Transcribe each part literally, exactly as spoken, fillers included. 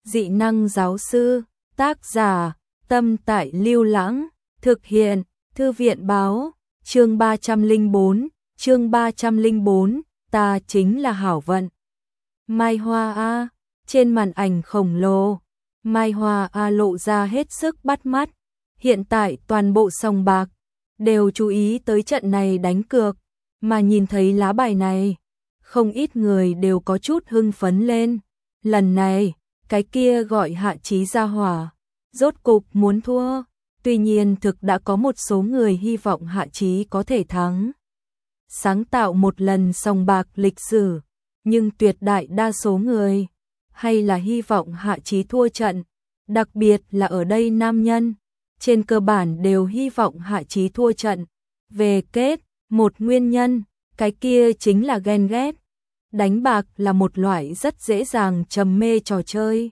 Dị năng giáo sư, tác giả, Tâm Tại Lưu Lãng, thực hiện, Thư viện báo, chương ba trăm lẻ bốn, chương ba trăm lẻ bốn, ta chính là Hảo Vận. Mai Hoa A, trên màn ảnh khổng lồ, Mai Hoa A lộ ra hết sức bắt mắt. Hiện tại toàn bộ sòng bạc đều chú ý tới trận này đánh cược, mà nhìn thấy lá bài này, không ít người đều có chút hưng phấn lên. Lần này, cái kia gọi Hạ Chí ra hỏa, rốt cục muốn thua. Tuy nhiên thực đã có một số người hy vọng Hạ Chí có thể thắng, sáng tạo một lần sòng bạc lịch sử, nhưng tuyệt đại đa số người hay là hy vọng Hạ Chí thua trận, đặc biệt là ở đây nam nhân, trên cơ bản đều hy vọng Hạ Chí thua trận. Về kết, một nguyên nhân, cái kia chính là ghen ghét. Đánh bạc là một loại rất dễ dàng trầm mê trò chơi.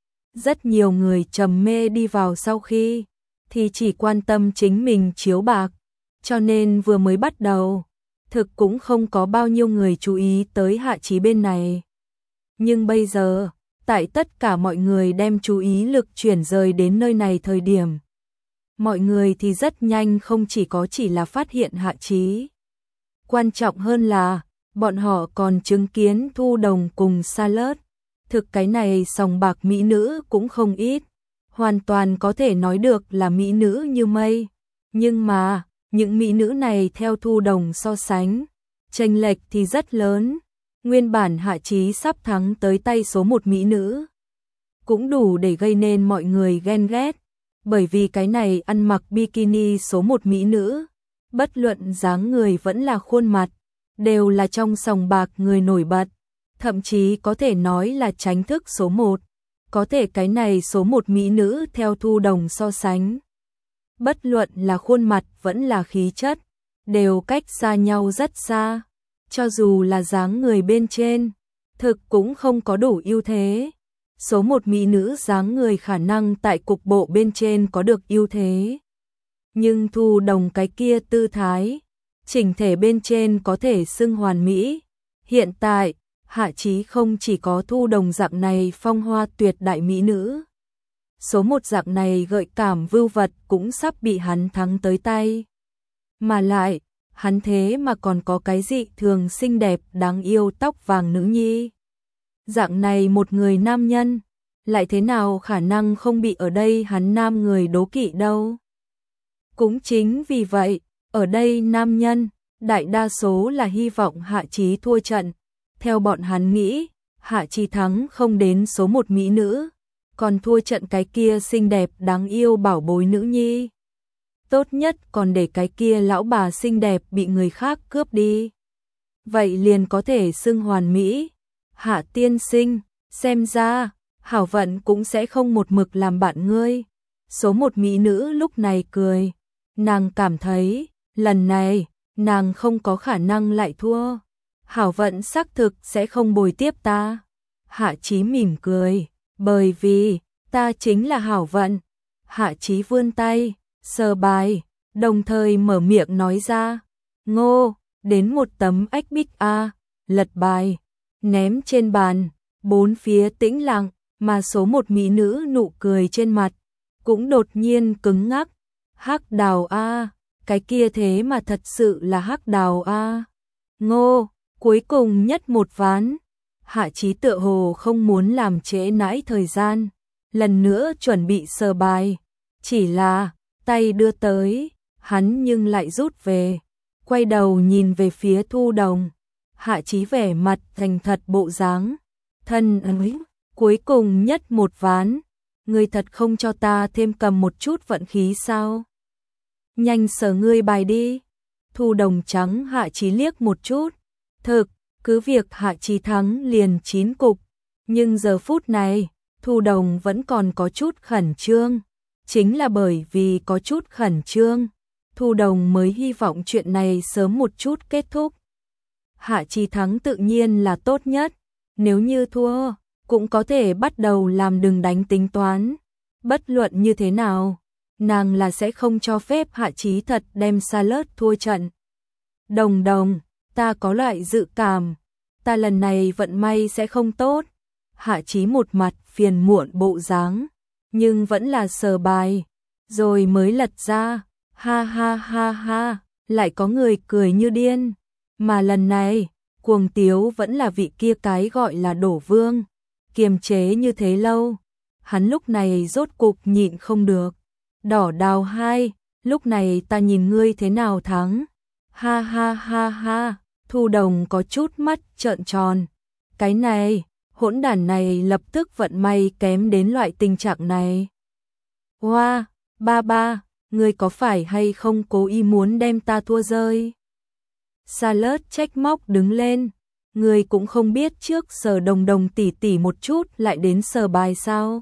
Rất nhiều người trầm mê đi vào sau khi thì chỉ quan tâm chính mình chiếu bạc, cho nên vừa mới bắt đầu, thực cũng không có bao nhiêu người chú ý tới Hạ Chí bên này. Nhưng bây giờ, tại tất cả mọi người đem chú ý lực chuyển rời đến nơi này thời điểm, mọi người thì rất nhanh không chỉ có chỉ là phát hiện Hạ Chí. Quan trọng hơn là, bọn họ còn chứng kiến Thu Đồng cùng Salad. Thực cái này sòng bạc mỹ nữ cũng không ít, hoàn toàn có thể nói được là mỹ nữ như mây. Nhưng mà, những mỹ nữ này theo Thu Đồng so sánh, chênh lệch thì rất lớn. Nguyên bản Hạ Chí sắp thắng tới tay số một mỹ nữ, cũng đủ để gây nên mọi người ghen ghét, bởi vì cái này ăn mặc bikini số một mỹ nữ, bất luận dáng người vẫn là khuôn mặt, đều là trong sòng bạc người nổi bật, thậm chí có thể nói là tránh thức số một. Có thể cái này số một mỹ nữ theo Thu Đồng so sánh, bất luận là khuôn mặt vẫn là khí chất, đều cách xa nhau rất xa. Cho dù là dáng người bên trên, thực cũng không có đủ ưu thế. Số một mỹ nữ dáng người khả năng tại cục bộ bên trên có được ưu thế, nhưng Thu Đồng cái kia tư thái, chỉnh thể bên trên có thể xưng hoàn mỹ. Hiện tại, Hạ Chí không chỉ có Thu Đồng dạng này phong hoa tuyệt đại mỹ nữ, số một dạng này gợi cảm vưu vật cũng sắp bị hắn thắng tới tay. Mà lại, hắn thế mà còn có cái dị thường xinh đẹp đáng yêu tóc vàng nữ nhi. Dạng này một người nam nhân, lại thế nào khả năng không bị ở đây hắn nam người đố kỵ đâu. Cũng chính vì vậy, ở đây nam nhân, đại đa số là hy vọng Hạ Chí thua trận. Theo bọn hắn nghĩ, Hạ Chí thắng không đến số một mỹ nữ, còn thua trận cái kia xinh đẹp đáng yêu bảo bối nữ nhi. Tốt nhất còn để cái kia lão bà xinh đẹp bị người khác cướp đi. Vậy liền có thể xưng hoàn mỹ. Hạ tiên sinh, xem ra, Hảo Vận cũng sẽ không một mực làm bạn ngươi. Số một mỹ nữ lúc này cười. Nàng cảm thấy, lần này, nàng không có khả năng lại thua. Hảo Vận xác thực sẽ không bồi tiếp ta. Hạ Chí mỉm cười, bởi vì, ta chính là Hảo Vận. Hạ Chí vươn tay, sờ bài, đồng thời mở miệng nói ra. Ngô, đến một tấm ếch bích A, lật bài, ném trên bàn, bốn phía tĩnh lặng, mà số một mỹ nữ nụ cười trên mặt, cũng đột nhiên cứng ngắc. Hắc đào A, cái kia thế mà thật sự là hắc đào A. Ngô, cuối cùng nhất một ván. Hạ Chí tựa hồ không muốn làm trễ nãi thời gian, lần nữa chuẩn bị sờ bài, chỉ là tay đưa tới, hắn nhưng lại rút về, quay đầu nhìn về phía Thu Đồng. Hạ Chí vẻ mặt thành thật bộ dáng, thân ấy, cuối cùng nhất một ván, ngươi thật không cho ta thêm cầm một chút vận khí sao? Nhanh sờ ngươi bài đi. Thu Đồng trắng Hạ Chí liếc một chút, thực, cứ việc Hạ Chí thắng liền chín cục, nhưng giờ phút này, Thu Đồng vẫn còn có chút khẩn trương. Chính là bởi vì có chút khẩn trương, Thu Đồng mới hy vọng chuyện này sớm một chút kết thúc. Hạ Chí thắng tự nhiên là tốt nhất, nếu như thua, cũng có thể bắt đầu làm đừng đánh tính toán. Bất luận như thế nào, nàng là sẽ không cho phép Hạ Chí thật đem Salad thua trận. Đồng Đồng, ta có loại dự cảm, ta lần này vận may sẽ không tốt. Hạ Chí một mặt phiền muộn bộ dáng, nhưng vẫn là sờ bài, rồi mới lật ra, ha ha ha ha, lại có người cười như điên, mà lần này, cuồng tiếu vẫn là vị kia cái gọi là Đổ Vương, kiềm chế như thế lâu, hắn lúc này rốt cục nhịn không được, đỏ đào hai, lúc này ta nhìn ngươi thế nào thắng, ha ha ha ha, Thu Đồng có chút mắt trợn tròn, cái này, hỗn đản này lập tức vận may kém đến loại tình trạng này. Hoa, wow, ba ba, ngươi có phải hay không cố ý muốn đem ta thua rơi? Salad trách móc đứng lên, ngươi cũng không biết trước Sở Đồng Đồng tỉ tỉ một chút lại đến sờ bài sao?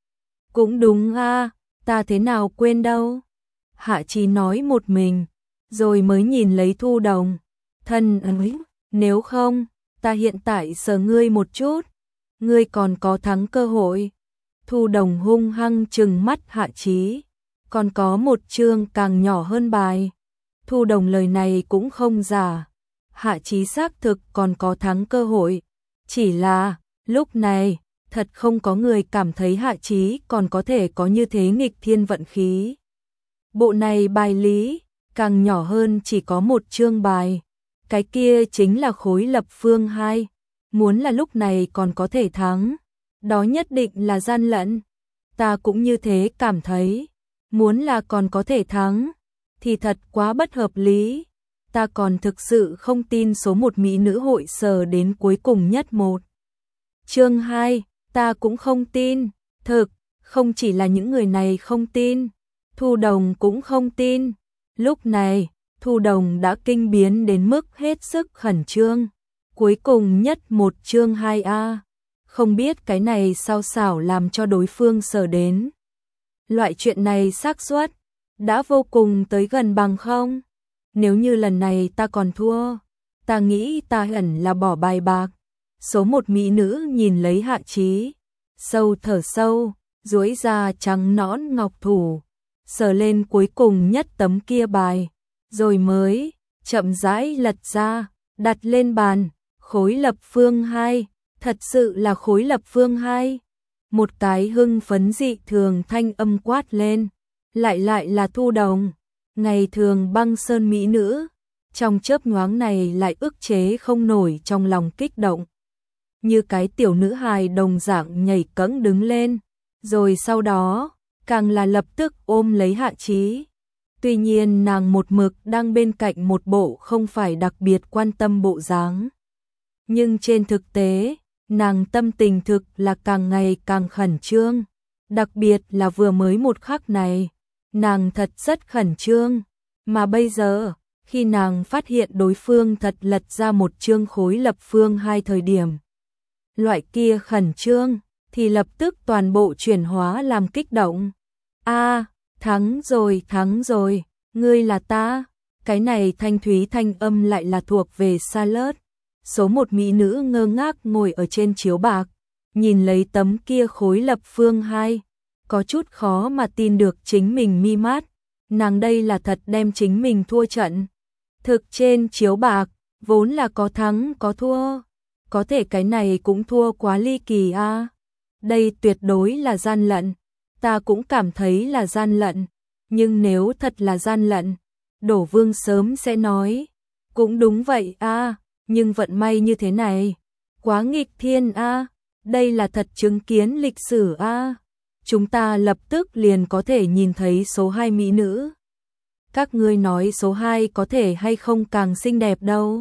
Cũng đúng a, à, ta thế nào quên đâu. Hạ Chí nói một mình, rồi mới nhìn lấy Thu Đồng, thân ấy, nếu không, ta hiện tại sờ ngươi một chút, ngươi còn có thắng cơ hội. Thu Đồng hung hăng trừng mắt Hạ Chí, còn có một chương càng nhỏ hơn bài. Thu Đồng lời này cũng không giả, Hạ Chí xác thực còn có thắng cơ hội, chỉ là, lúc này, thật không có người cảm thấy Hạ Chí còn có thể có như thế nghịch thiên vận khí. Bộ này bài lý, càng nhỏ hơn chỉ có một chương bài, cái kia chính là khối lập phương hai, muốn là lúc này còn có thể thắng, đó nhất định là gian lận, ta cũng như thế cảm thấy, muốn là còn có thể thắng, thì thật quá bất hợp lý, ta còn thực sự không tin số một mỹ nữ hội sờ đến cuối cùng nhất một. Chương hai, ta cũng không tin, thực, không chỉ là những người này không tin, Thu Đồng cũng không tin, lúc này, Thu Đồng đã kinh biến đến mức hết sức khẩn trương, cuối cùng nhất một chương hai a, không biết cái này sao xảo làm cho đối phương sờ đến. Loại chuyện này xác suất đã vô cùng tới gần bằng không? Nếu như lần này ta còn thua, ta nghĩ ta hẳn là bỏ bài bạc. Số một mỹ nữ nhìn lấy Hạ Chí, sâu thở sâu, duỗi ra trắng nõn ngọc thủ, sờ lên cuối cùng nhất tấm kia bài, rồi mới chậm rãi lật ra, đặt lên bàn, khối lập phương hai, thật sự là khối lập phương hai. Một cái hưng phấn dị thường thanh âm quát lên, lại lại là Thu Đồng, ngày thường băng sơn mỹ nữ, trong chớp nhoáng này lại ức chế không nổi trong lòng kích động. Như cái tiểu nữ hài đồng dạng nhảy cẫng đứng lên, rồi sau đó, càng là lập tức ôm lấy Hạ Chí. Tuy nhiên nàng một mực đang bên cạnh một bộ không phải đặc biệt quan tâm bộ dáng. Nhưng trên thực tế, nàng tâm tình thực là càng ngày càng khẩn trương, đặc biệt là vừa mới một khắc này, nàng thật rất khẩn trương, mà bây giờ, khi nàng phát hiện đối phương thật lật ra một chương khối lập phương hai thời điểm. Loại kia khẩn trương, thì lập tức toàn bộ chuyển hóa làm kích động. A, thắng rồi, thắng rồi, ngươi là ta, cái này thanh thúy thanh âm lại là thuộc về Salad. Số một mỹ nữ ngơ ngác ngồi ở trên chiếu bạc, nhìn lấy tấm kia khối lập phương hai, có chút khó mà tin được chính mình mi mắt, nàng đây là thật đem chính mình thua trận. Thực trên chiếu bạc, vốn là có thắng có thua, có thể cái này cũng thua quá ly kỳ a. À. Đây tuyệt đối là gian lận, ta cũng cảm thấy là gian lận, nhưng nếu thật là gian lận, Đổ Vương sớm sẽ nói, cũng đúng vậy a. À. Nhưng vận may như thế này, quá nghịch thiên a, đây là thật chứng kiến lịch sử a. Chúng ta lập tức liền có thể nhìn thấy số hai mỹ nữ. Các ngươi nói số hai có thể hay không càng xinh đẹp đâu.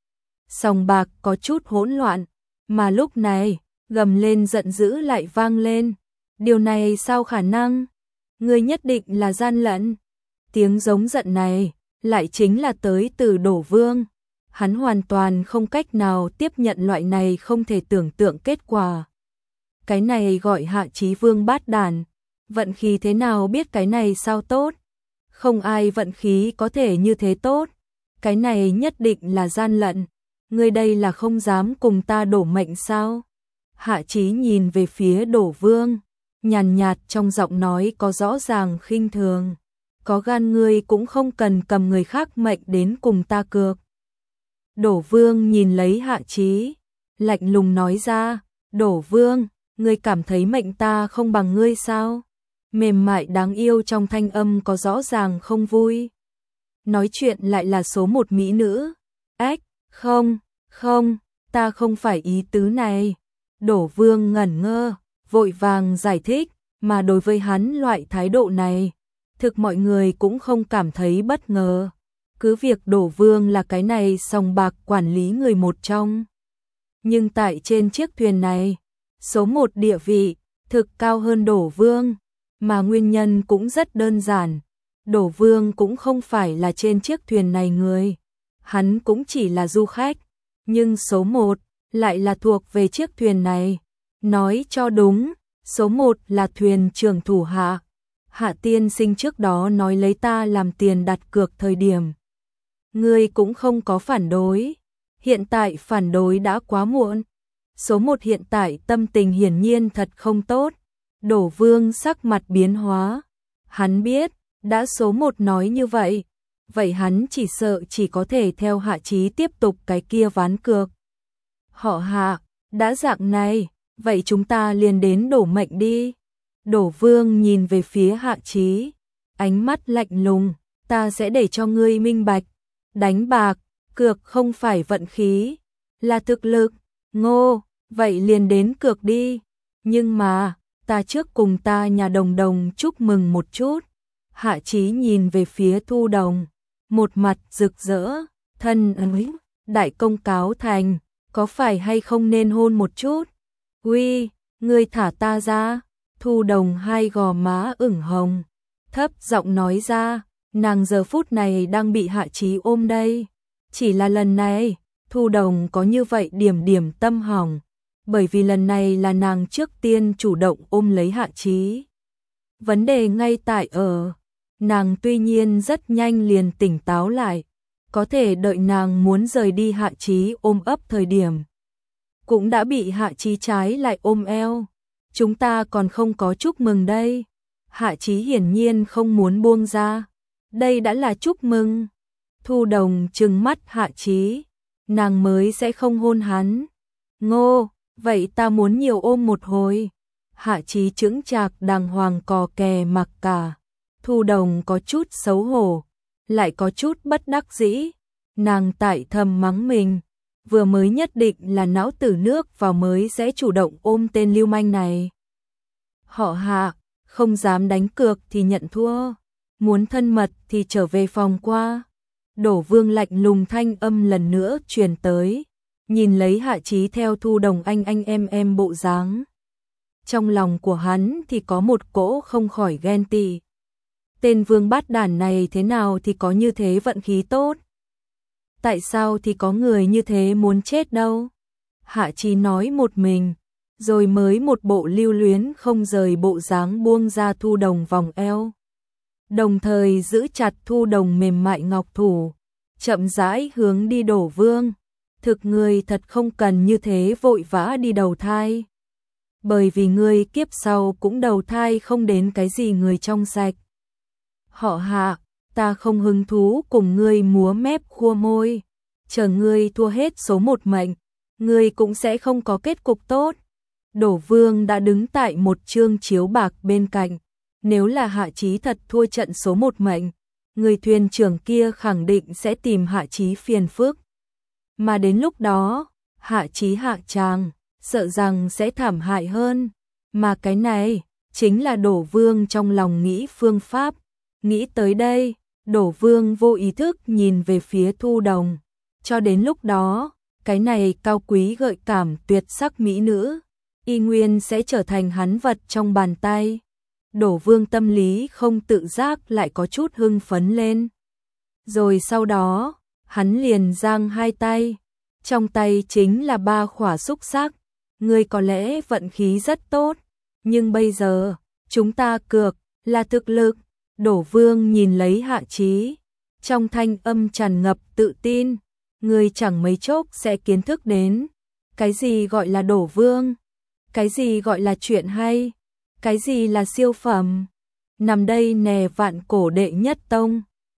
Sòng bạc có chút hỗn loạn, mà lúc này, gầm lên giận dữ lại vang lên. Điều này sao khả năng? Ngươi nhất định là gian lận. Tiếng giống giận này, lại chính là tới từ Đổ Vương. Hắn hoàn toàn không cách nào tiếp nhận loại này không thể tưởng tượng kết quả. Cái này gọi Hạ Chí Vương bát đàn, vận khí thế nào biết cái này sao tốt? Không ai vận khí có thể như thế tốt, cái này nhất định là gian lận, ngươi đây là không dám cùng ta đổ mệnh sao? Hạ Chí nhìn về phía Đổ Vương, nhàn nhạt trong giọng nói có rõ ràng khinh thường, có gan ngươi cũng không cần cầm người khác mệnh đến cùng ta cược. Đổ Vương nhìn lấy Hạ Chí, lạnh lùng nói ra, Đổ Vương, ngươi cảm thấy mệnh ta không bằng ngươi sao? Mềm mại đáng yêu trong thanh âm có rõ ràng không vui. Nói chuyện lại là số một mỹ nữ. Ách, không, không, ta không phải ý tứ này. Đổ Vương ngẩn ngơ, vội vàng giải thích, mà đối với hắn loại thái độ này, thực mọi người cũng không cảm thấy bất ngờ. Cứ việc Đổ Vương là cái này sòng bạc quản lý người một trong. Nhưng tại trên chiếc thuyền này, số một địa vị, thực cao hơn Đổ Vương, mà nguyên nhân cũng rất đơn giản. Đổ Vương cũng không phải là trên chiếc thuyền này người, hắn cũng chỉ là du khách, nhưng số một lại là thuộc về chiếc thuyền này. Nói cho đúng, số một là thuyền trưởng thủ hạ. Hạ tiên sinh trước đó nói lấy ta làm tiền đặt cược thời điểm. Ngươi cũng không có phản đối, hiện tại phản đối đã quá muộn. Số một hiện tại tâm tình hiển nhiên thật không tốt. Đổ Vương sắc mặt biến hóa. Hắn biết, đã số một nói như vậy, vậy hắn chỉ sợ chỉ có thể theo Hạ Chí tiếp tục cái kia ván cược. Họ Hạ, đã dạng này, vậy chúng ta liền đến đổ mệnh đi. Đổ Vương nhìn về phía Hạ Chí, ánh mắt lạnh lùng, ta sẽ để cho ngươi minh bạch. Đánh bạc, cược không phải vận khí, là thực lực. Ngô, vậy liền đến cược đi. Nhưng mà, ta trước cùng ta nhà Đồng Đồng chúc mừng một chút. Hạ Chí nhìn về phía Thu Đồng, một mặt rực rỡ, thân ơi, đại công cáo thành, có phải hay không nên hôn một chút? Uy, ngươi thả ta ra. Thu Đồng hai gò má ửng hồng, thấp giọng nói ra, nàng giờ phút này đang bị Hạ Chí ôm đây. Chỉ là lần này, Thu Đồng có như vậy điểm điểm tâm hỏng, bởi vì lần này là nàng trước tiên chủ động ôm lấy Hạ Chí. Vấn đề ngay tại ở, nàng tuy nhiên rất nhanh liền tỉnh táo lại, có thể đợi nàng muốn rời đi Hạ Chí ôm ấp thời điểm, cũng đã bị Hạ Chí trái lại ôm eo. Chúng ta còn không có chúc mừng đây. Hạ Chí hiển nhiên không muốn buông ra. Đây đã là chúc mừng. Thu Đồng trừng mắt Hạ Chí, nàng mới sẽ không hôn hắn. Ngô, vậy ta muốn nhiều ôm một hồi. Hạ Chí chững chạc đàng hoàng cò kè mặc cả. Thu Đồng có chút xấu hổ, lại có chút bất đắc dĩ. Nàng tại thầm mắng mình, vừa mới nhất định là não tử nước vào mới sẽ chủ động ôm tên lưu manh này. Họ Hạ, không dám đánh cược thì nhận thua, muốn thân mật thì trở về phòng qua. Đổ Vương lạnh lùng thanh âm lần nữa truyền tới, nhìn lấy Hạ Chí theo Thu Đồng anh anh em em bộ dáng. Trong lòng của hắn thì có một cỗ không khỏi ghen tị. Tên vương bát đản này thế nào thì có như thế vận khí tốt. Tại sao thì có người như thế muốn chết đâu? Hạ Chí nói một mình, rồi mới một bộ lưu luyến không rời bộ dáng buông ra Thu Đồng vòng eo. Đồng thời giữ chặt Thu Đồng mềm mại ngọc thủ, chậm rãi hướng đi Đổ Vương. Thực người thật không cần như thế vội vã đi đầu thai. Bởi vì ngươi kiếp sau cũng đầu thai không đến cái gì người trong sạch. Họ Hạ, ta không hứng thú cùng ngươi múa mép khua môi. Chờ ngươi thua hết số một mệnh, ngươi cũng sẽ không có kết cục tốt. Đổ Vương đã đứng tại một chương chiếu bạc bên cạnh. Nếu là Hạ Chí thật thua trận số một mệnh, người thuyền trưởng kia khẳng định sẽ tìm Hạ Chí phiền phức. Mà đến lúc đó, Hạ Chí hạ tràng, sợ rằng sẽ thảm hại hơn. Mà cái này, chính là Đổ Vương trong lòng nghĩ phương pháp. Nghĩ tới đây, Đổ Vương vô ý thức nhìn về phía Thu Đồng. Cho đến lúc đó, cái này cao quý gợi cảm tuyệt sắc mỹ nữ, y nguyên sẽ trở thành hắn vật trong bàn tay. Đổ Vương tâm lý không tự giác lại có chút hưng phấn lên. Rồi sau đó, hắn liền giang hai tay. Trong tay chính là ba khỏa xúc xắc. Ngươi có lẽ vận khí rất tốt, nhưng bây giờ, chúng ta cược là thực lực. Đổ Vương nhìn lấy Hạ Chí, trong thanh âm tràn ngập tự tin. Ngươi chẳng mấy chốc sẽ kiến thức đến. Cái gì gọi là Đổ Vương? Cái gì gọi là chuyện hay? Cái gì là siêu phẩm? Nằm đây nè vạn cổ đệ nhất tông.